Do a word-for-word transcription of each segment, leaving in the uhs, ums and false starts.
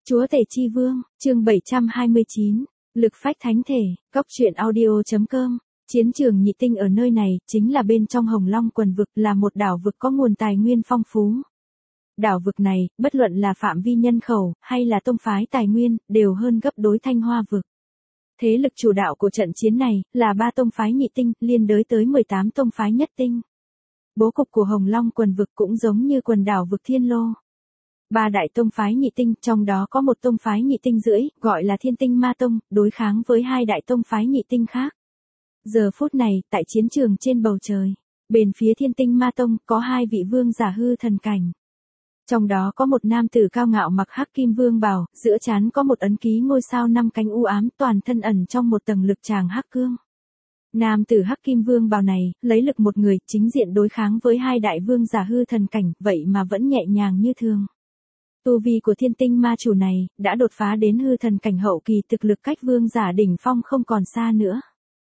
Chúa Tể Chi Vương, chương bảy trăm hai mươi chín, Lực Phách Thánh Thể, Cóc truyện audio.com. Chiến trường nhị tinh ở nơi này, chính là bên trong Hồng Long quần vực, là một đảo vực có nguồn tài nguyên phong phú. Đảo vực này, bất luận là phạm vi nhân khẩu, hay là tông phái tài nguyên, đều hơn gấp đối Thanh Hoa vực. Thế lực chủ đạo của trận chiến này, là ba tông phái nhị tinh, liên đới tới mười tám tông phái nhất tinh. Bố cục của Hồng Long quần vực cũng giống như quần đảo vực Thiên Lô. Ba đại tông phái nhị tinh, trong đó có một tông phái nhị tinh rưỡi, gọi là Thiên Tinh Ma Tông, đối kháng với hai đại tông phái nhị tinh khác. Giờ phút này, tại chiến trường trên bầu trời, bên phía Thiên Tinh Ma Tông có hai vị vương giả hư thần cảnh. Trong đó có một nam tử cao ngạo mặc hắc kim vương bào, giữa trán có một ấn ký ngôi sao năm cánh u ám, toàn thân ẩn trong một tầng lực tràng hắc cương. Nam tử hắc kim vương bào này, lấy lực một người, chính diện đối kháng với hai đại vương giả hư thần cảnh, vậy mà vẫn nhẹ nhàng như thường. Tu vi của Thiên Tinh ma chủ này, đã đột phá đến hư thần cảnh hậu kỳ, thực lực cách vương giả đỉnh phong không còn xa nữa.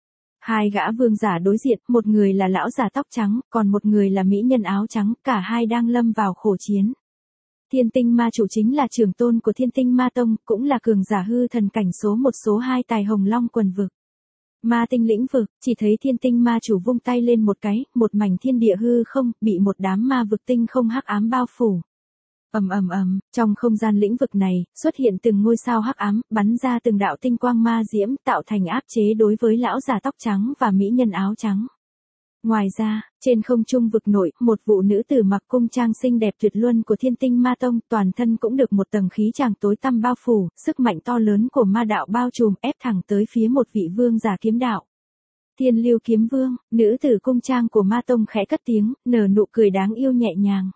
Hai gã vương giả đối diện, một người là lão già tóc trắng, còn một người là mỹ nhân áo trắng, cả hai đang lâm vào khổ chiến. Thiên Tinh ma chủ chính là trưởng tôn của Thiên Tinh ma tông, cũng là cường giả hư thần cảnh số một số hai tại Hồng Long quần vực. Ma tinh lĩnh vực, chỉ thấy Thiên Tinh ma chủ vung tay lên một cái, một mảnh thiên địa hư không, bị một đám ma vực tinh không hắc ám bao phủ. Ầm ầm ầm, trong không gian lĩnh vực này, xuất hiện từng ngôi sao hắc ám, bắn ra từng đạo tinh quang ma diễm, tạo thành áp chế đối với lão già tóc trắng và mỹ nhân áo trắng. Ngoài ra, trên không trung vực nội, một vụ nữ tử mặc cung trang xinh đẹp tuyệt luân của Thiên Tinh ma tông, toàn thân cũng được một tầng khí tràng tối tăm bao phủ, sức mạnh to lớn của ma đạo bao trùm, ép thẳng tới phía một vị vương giả kiếm đạo. Thiên Lưu Kiếm Vương, nữ tử cung trang của ma tông khẽ cất tiếng, nở nụ cười đáng yêu nhẹ nhàng.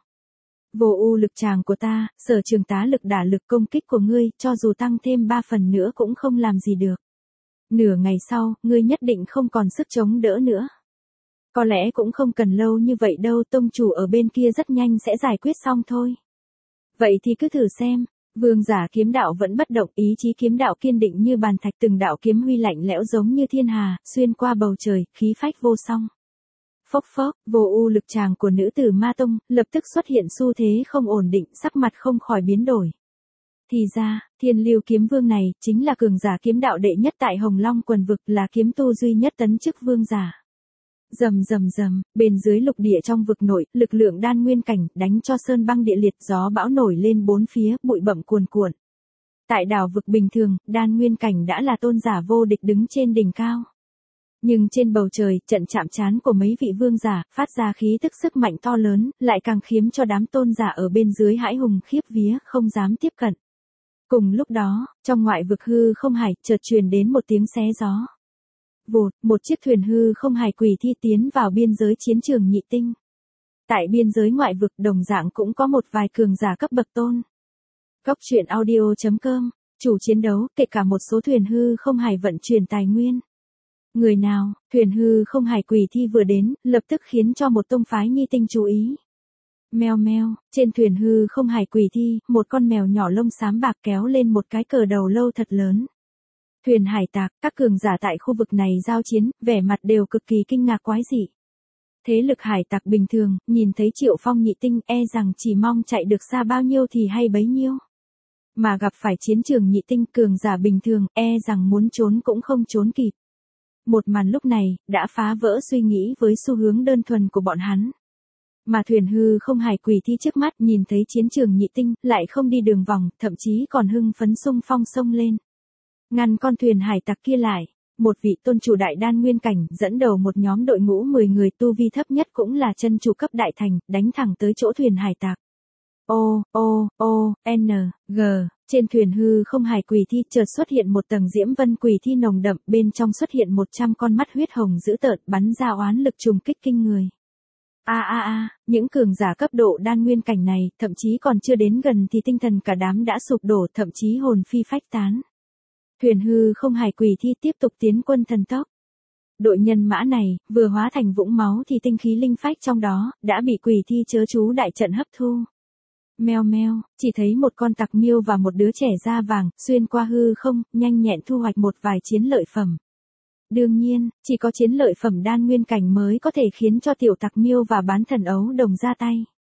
Vô u lực tràng của ta, sở trường tá lực đả lực công kích của ngươi, cho dù tăng thêm ba phần nữa cũng không làm gì được. Nửa ngày sau, ngươi nhất định không còn sức chống đỡ nữa. Có lẽ cũng không cần lâu như vậy đâu, tông chủ ở bên kia rất nhanh sẽ giải quyết xong thôi. Vậy thì cứ thử xem. Vương giả kiếm đạo vẫn bất động, ý chí kiếm đạo kiên định như bàn thạch, từng đạo kiếm huy lạnh lẽo giống như thiên hà, xuyên qua bầu trời, khí phách vô song. Phốc phốc, vô u lực tràng của nữ tử ma tông, lập tức xuất hiện xu thế không ổn định, sắc mặt không khỏi biến đổi. Thì ra, Thiên Lưu Kiếm Vương này, chính là cường giả kiếm đạo đệ nhất tại Hồng Long quần vực, là kiếm tu duy nhất tấn chức vương giả. Rầm rầm rầm, bên dưới lục địa trong vực nội, lực lượng đan nguyên cảnh, đánh cho sơn băng địa liệt, gió bão nổi lên bốn phía, bụi bặm cuồn cuộn. Tại đảo vực bình thường, đan nguyên cảnh đã là tôn giả vô địch đứng trên đỉnh cao. Nhưng trên bầu trời, trận chạm trán của mấy vị vương giả, phát ra khí tức sức mạnh to lớn, lại càng khiến cho đám tôn giả ở bên dưới hãi hùng khiếp vía, không dám tiếp cận. Cùng lúc đó, trong ngoại vực hư không hải, chợt truyền đến một tiếng xé gió. Vụt, một chiếc thuyền hư không hải quỷ thi tiến vào biên giới chiến trường nhị tinh. Tại biên giới ngoại vực đồng dạng cũng có một vài cường giả cấp bậc tôn. Cóc truyện audio.com, chủ chiến đấu, kể cả một số thuyền hư không hải vận chuyển tài nguyên. Người nào, thuyền hư không hải quỷ thi vừa đến, lập tức khiến cho một tông phái nhi tinh chú ý. Meo meo, trên thuyền hư không hải quỷ thi, một con mèo nhỏ lông xám bạc kéo lên một cái cờ đầu lâu thật lớn. Thuyền hải tặc, các cường giả tại khu vực này giao chiến, vẻ mặt đều cực kỳ kinh ngạc quái dị. Thế lực hải tặc bình thường, nhìn thấy Triệu Phong nhị tinh, e rằng chỉ mong chạy được xa bao nhiêu thì hay bấy nhiêu. Mà gặp phải chiến trường nhị tinh, cường giả bình thường, e rằng muốn trốn cũng không trốn kịp. Một màn lúc này, đã phá vỡ suy nghĩ với xu hướng đơn thuần của bọn hắn. Mà thuyền hư không hải quỷ thi trước mắt, nhìn thấy chiến trường nhị tinh, lại không đi đường vòng, thậm chí còn hưng phấn xung phong xông lên. Ngăn con thuyền hải tặc kia lại, một vị tôn chủ đại đan nguyên cảnh, dẫn đầu một nhóm đội ngũ mười người, tu vi thấp nhất cũng là chân chủ cấp đại thành, đánh thẳng tới chỗ thuyền hải tặc. O, O, O, N, G, trên thuyền hư không hải quỷ thi chợt xuất hiện một tầng diễm vân quỷ thi nồng đậm, bên trong xuất hiện một trăm con mắt huyết hồng dữ tợn, bắn ra oán lực trùng kích kinh người. A a a, những cường giả cấp độ đan nguyên cảnh này, thậm chí còn chưa đến gần thì tinh thần cả đám đã sụp đổ, thậm chí hồn phi phách tán. Thuyền hư không hải quỷ thi tiếp tục tiến quân thần tốc. Đội nhân mã này, vừa hóa thành vũng máu thì tinh khí linh phách trong đó, đã bị quỷ thi chớ chú đại trận hấp thu. Meo meo, chỉ thấy một con tặc miêu và một đứa trẻ da vàng, xuyên qua hư không, nhanh nhẹn thu hoạch một vài chiến lợi phẩm. Đương nhiên, chỉ có chiến lợi phẩm đan nguyên cảnh mới có thể khiến cho tiểu tặc miêu và bán thần ấu đồng ra tay.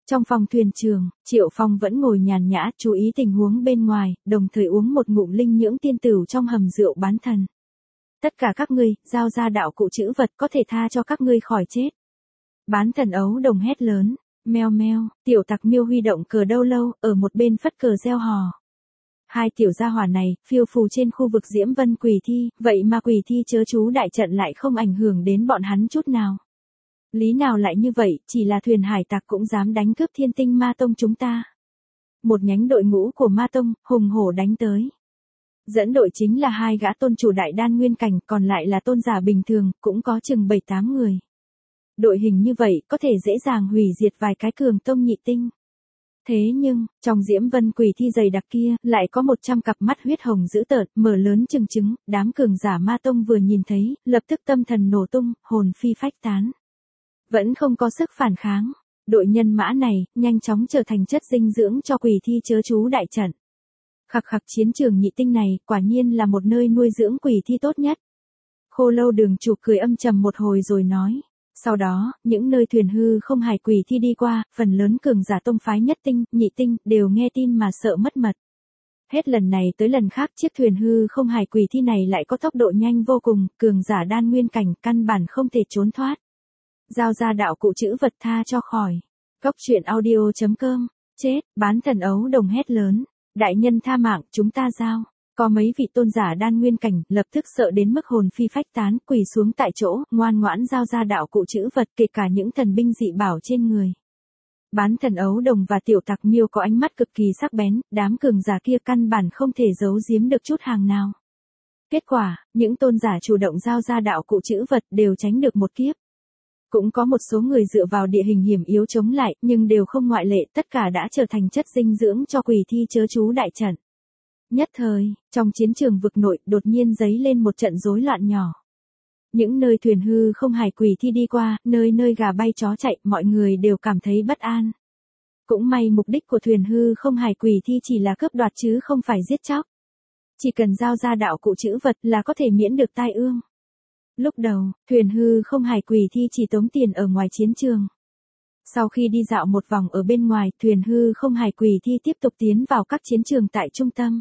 Trong phòng thuyền trường, Triệu Phong vẫn ngồi nhàn nhã chú ý tình huống bên ngoài, đồng thời uống một ngụm linh nhưỡng tiên tửu trong hầm rượu bán thần. Tất cả các ngươi, giao ra đạo cụ chữ vật có thể tha cho các ngươi khỏi chết. Bán thần ấu đồng hét lớn, meo meo, tiểu tặc miêu huy động cờ đâu lâu, ở một bên phất cờ reo hò. Hai tiểu gia hỏa này, phiêu phù trên khu vực Diễm Vân quỷ thi, vậy mà quỷ thi chớ chú đại trận lại không ảnh hưởng đến bọn hắn chút nào. Lý nào lại như vậy, chỉ là thuyền hải tặc cũng dám đánh cướp Thiên Tinh Ma Tông chúng ta. Một nhánh đội ngũ của Ma Tông, hùng hổ đánh tới. Dẫn đội chính là hai gã tôn chủ đại đan nguyên cảnh, còn lại là tôn giả bình thường, cũng có chừng bảy tám người. Đội hình như vậy, có thể dễ dàng hủy diệt vài cái cường tông nhị tinh. Thế nhưng, trong Diễm Vân quỷ thi dày đặc kia, lại có một trăm cặp mắt huyết hồng dữ tợn, mở lớn chừng trứng, đám cường giả Ma Tông vừa nhìn thấy, lập tức tâm thần nổ tung, hồn phi phách tán. Vẫn không có sức phản kháng. Đội nhân mã này, nhanh chóng trở thành chất dinh dưỡng cho quỷ thi chớ chú đại trận. Khặc khặc chiến trường nhị tinh này, quả nhiên là một nơi nuôi dưỡng quỷ thi tốt nhất. Khô Lâu Đường chủ cười âm trầm một hồi rồi nói. Sau đó, những nơi thuyền hư không hải quỷ thi đi qua, phần lớn cường giả tông phái nhất tinh, nhị tinh, đều nghe tin mà sợ mất mật. Hết lần này tới lần khác chiếc thuyền hư không hải quỷ thi này lại có tốc độ nhanh vô cùng, cường giả đan nguyên cảnh căn bản không thể trốn thoát. Giao ra đạo cụ chữ vật tha cho khỏi. Cốc truyện audio chấm com. Chết, bán thần ấu đồng hét lớn. Đại nhân tha mạng, chúng ta giao. Có mấy vị tôn giả đan nguyên cảnh, lập tức sợ đến mức hồn phi phách tán, quỳ xuống tại chỗ, ngoan ngoãn giao ra đạo cụ chữ vật, kể cả những thần binh dị bảo trên người. Bán thần ấu đồng và tiểu tặc miêu có ánh mắt cực kỳ sắc bén, đám cường giả kia căn bản không thể giấu giếm được chút hàng nào. Kết quả, những tôn giả chủ động giao ra đạo cụ chữ vật đều tránh được một kiếp. Cũng có một số người dựa vào địa hình hiểm yếu chống lại, nhưng đều không ngoại lệ, tất cả đã trở thành chất dinh dưỡng cho quỷ thi chớ chú đại trận. Nhất thời, trong chiến trường vực nội, đột nhiên giấy lên một trận rối loạn nhỏ. Những nơi thuyền hư không hải quỷ thi đi qua, nơi nơi gà bay chó chạy, mọi người đều cảm thấy bất an. Cũng may mục đích của thuyền hư không hải quỷ thi chỉ là cướp đoạt chứ không phải giết chóc. Chỉ cần giao ra đạo cụ chữ vật là có thể miễn được tai ương. Lúc đầu, thuyền hư không hải quỷ thi chỉ tống tiền ở ngoài chiến trường. Sau khi đi dạo một vòng ở bên ngoài, thuyền hư không hải quỷ thi tiếp tục tiến vào các chiến trường tại trung tâm.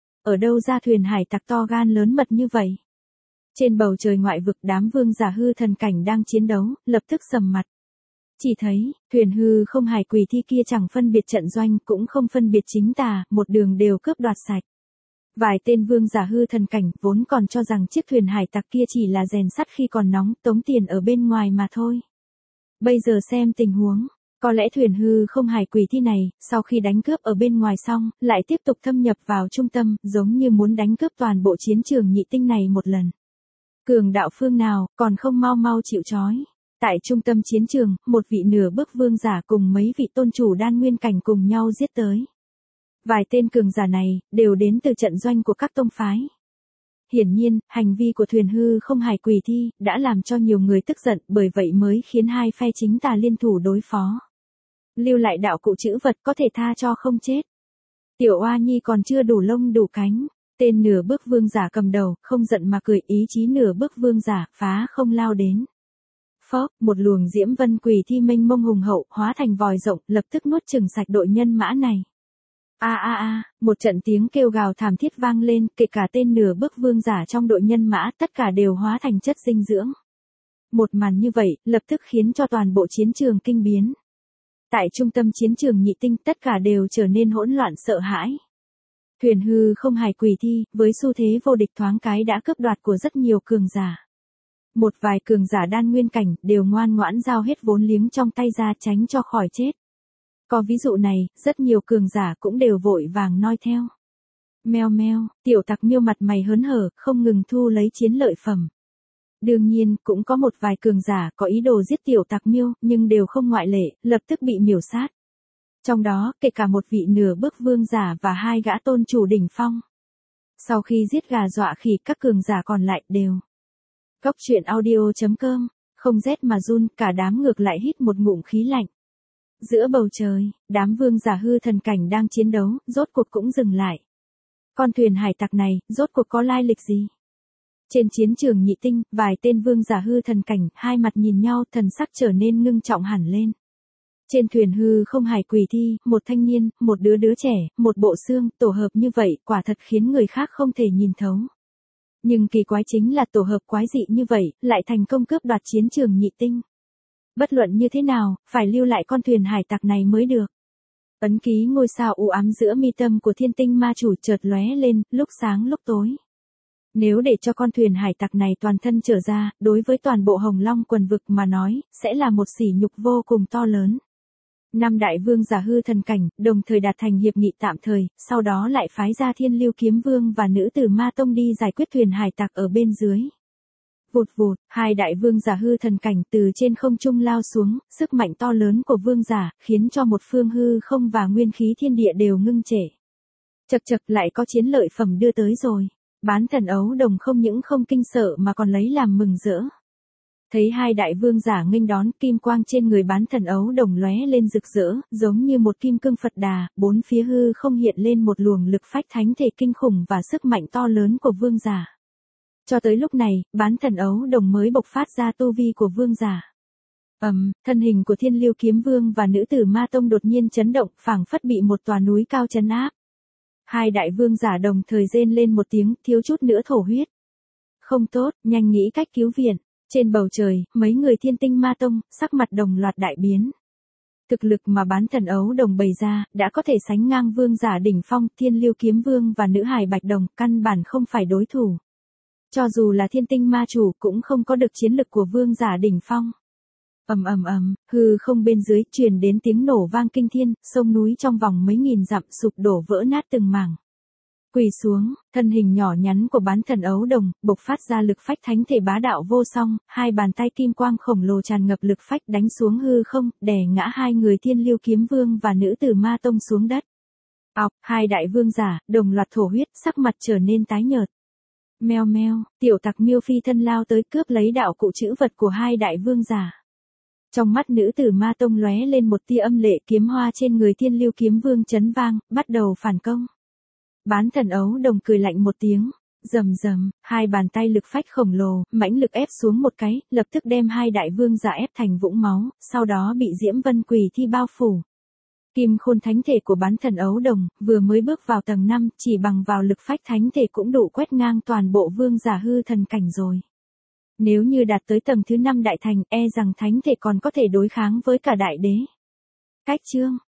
Ở đâu ra thuyền hải tặc to gan lớn mật như vậy? Trên bầu trời ngoại vực đám vương giả hư thần cảnh đang chiến đấu, lập tức sầm mặt. Chỉ thấy, thuyền hư không hải quỷ thi kia chẳng phân biệt trận doanh cũng không phân biệt chính tà, một đường đều cướp đoạt sạch. Vài tên vương giả hư thần cảnh vốn còn cho rằng chiếc thuyền hải tặc kia chỉ là rèn sắt khi còn nóng, tống tiền ở bên ngoài mà thôi. Bây giờ xem tình huống, có lẽ thuyền hư không hải quỷ thi này, sau khi đánh cướp ở bên ngoài xong, lại tiếp tục thâm nhập vào trung tâm, giống như muốn đánh cướp toàn bộ chiến trường nhị tinh này một lần. Cường đạo phương nào, còn không mau mau chịu trói. Tại trung tâm chiến trường, một vị nửa bước vương giả cùng mấy vị tôn chủ đan nguyên cảnh cùng nhau giết tới. Vài tên cường giả này, đều đến từ trận doanh của các tông phái. Hiển nhiên, hành vi của thuyền hư không hải quỷ thi, đã làm cho nhiều người tức giận, bởi vậy mới khiến hai phe chính tà liên thủ đối phó. Lưu lại đạo cụ chữ vật có thể tha cho không chết. Tiểu oa nhi còn chưa đủ lông đủ cánh. Tên nửa bước vương giả cầm đầu, không giận mà cười, ý chí nửa bước vương giả, phá không lao đến. Phóp, một luồng diễm vân quỷ thi mênh mông hùng hậu, hóa thành vòi rộng, lập tức nuốt chửng sạch đội nhân mã này. A a a, một trận tiếng kêu gào thảm thiết vang lên, kể cả tên nửa bước vương giả trong đội nhân mã, tất cả đều hóa thành chất dinh dưỡng. Một màn như vậy, lập tức khiến cho toàn bộ chiến trường kinh biến. Tại trung tâm chiến trường nhị tinh, tất cả đều trở nên hỗn loạn sợ hãi. Thuyền hư không hải quỷ thi, với xu thế vô địch thoáng cái đã cướp đoạt của rất nhiều cường giả. Một vài cường giả đan nguyên cảnh, đều ngoan ngoãn giao hết vốn liếng trong tay ra tránh cho khỏi chết. Có ví dụ này, rất nhiều cường giả cũng đều vội vàng noi theo. Meo meo, tiểu tặc miêu mặt mày hớn hở, không ngừng thu lấy chiến lợi phẩm. Đương nhiên, cũng có một vài cường giả có ý đồ giết tiểu tặc miêu, nhưng đều không ngoại lệ, lập tức bị miểu sát. Trong đó, kể cả một vị nửa bước vương giả và hai gã tôn chủ đỉnh phong. Sau khi giết gà dọa khỉ, các cường giả còn lại đều. Cốc truyện audio chấm com, không rét mà run, cả đám ngược lại hít một ngụm khí lạnh. Giữa bầu trời, đám vương giả hư thần cảnh đang chiến đấu, rốt cuộc cũng dừng lại. Con thuyền hải tặc này, rốt cuộc có lai lịch gì? Trên chiến trường nhị tinh, vài tên vương giả hư thần cảnh, hai mặt nhìn nhau, thần sắc trở nên ngưng trọng hẳn lên. Trên thuyền hư không hải quỷ thi, một thanh niên, một đứa đứa trẻ, một bộ xương, tổ hợp như vậy, quả thật khiến người khác không thể nhìn thấu. Nhưng kỳ quái chính là tổ hợp quái dị như vậy, lại thành công cướp đoạt chiến trường nhị tinh. Bất luận như thế nào, phải lưu lại con thuyền hải tặc này mới được. Ấn ký ngôi sao u ám giữa mi tâm của thiên tinh ma chủ chợt lóe lên, lúc sáng lúc tối. Nếu để cho con thuyền hải tặc này toàn thân trở ra, đối với toàn bộ Hồng Long quần vực mà nói, sẽ là một sỉ nhục vô cùng to lớn. Năm đại vương giả hư thần cảnh, đồng thời đạt thành hiệp nghị tạm thời, sau đó lại phái ra Thiên Lưu Kiếm Vương và nữ tử Ma Tông đi giải quyết thuyền hải tặc ở bên dưới. Vụt vụt, hai đại vương giả hư thần cảnh từ trên không trung lao xuống, sức mạnh to lớn của vương giả, khiến cho một phương hư không và nguyên khí thiên địa đều ngưng trệ. Chật chật, lại có chiến lợi phẩm đưa tới rồi. Bán thần ấu đồng không những không kinh sợ mà còn lấy làm mừng rỡ. Thấy hai đại vương giả nghênh đón, kim quang trên người bán thần ấu đồng lóe lên rực rỡ, giống như một kim cương Phật Đà, bốn phía hư không hiện lên một luồng lực phách thánh thể kinh khủng và sức mạnh to lớn của vương giả. Cho tới lúc này, bán thần ấu đồng mới bộc phát ra tu vi của vương giả. Ầm, um, thân hình của Thiên Lưu Kiếm Vương và nữ tử Ma Tông đột nhiên chấn động, phảng phất bị một tòa núi cao trấn áp. Hai đại vương giả đồng thời rên lên một tiếng, thiếu chút nữa thổ huyết. Không tốt, nhanh nghĩ cách cứu viện. Trên bầu trời, mấy người thiên tinh ma tông, sắc mặt đồng loạt đại biến. Thực lực mà bán thần ấu đồng bày ra, đã có thể sánh ngang vương giả đỉnh phong, Thiên Lưu Kiếm Vương và nữ hài bạch đồng, căn bản không phải đối thủ. Cho dù là thiên tinh ma chủ, cũng không có được chiến lực của vương giả đỉnh phong. Ầm ầm ầm, hư không bên dưới truyền đến tiếng nổ vang kinh thiên, sông núi trong vòng mấy nghìn dặm sụp đổ vỡ nát từng mảng. Quỳ xuống, thân hình nhỏ nhắn của bán thần ấu đồng, bộc phát ra lực phách thánh thể bá đạo vô song, hai bàn tay kim quang khổng lồ tràn ngập lực phách đánh xuống hư không, đè ngã hai người Thiên Lưu Kiếm Vương và nữ tử Ma Tông xuống đất. Ọc, hai đại vương giả, đồng loạt thổ huyết, sắc mặt trở nên tái nhợt. Meo meo, tiểu tặc miêu phi thân lao tới cướp lấy đạo cụ trữ vật của hai đại vương giả. Trong mắt nữ tử Ma Tông lóe lên một tia âm lệ, kiếm hoa trên người Thiên Lưu Kiếm Vương chấn vang, bắt đầu phản công. Bán thần ấu đồng cười lạnh một tiếng, rầm rầm, hai bàn tay lực phách khổng lồ, mãnh lực ép xuống một cái, lập tức đem hai đại vương giả ép thành vũng máu, sau đó bị Diễm Vân Quỷ Thi bao phủ. Kim khôn thánh thể của bán thần ấu đồng, vừa mới bước vào tầng năm, chỉ bằng vào lực phách thánh thể cũng đủ quét ngang toàn bộ vương giả hư thần cảnh rồi. Nếu như đạt tới tầng thứ năm đại thành, e rằng thánh thể còn có thể đối kháng với cả đại đế. Cách chương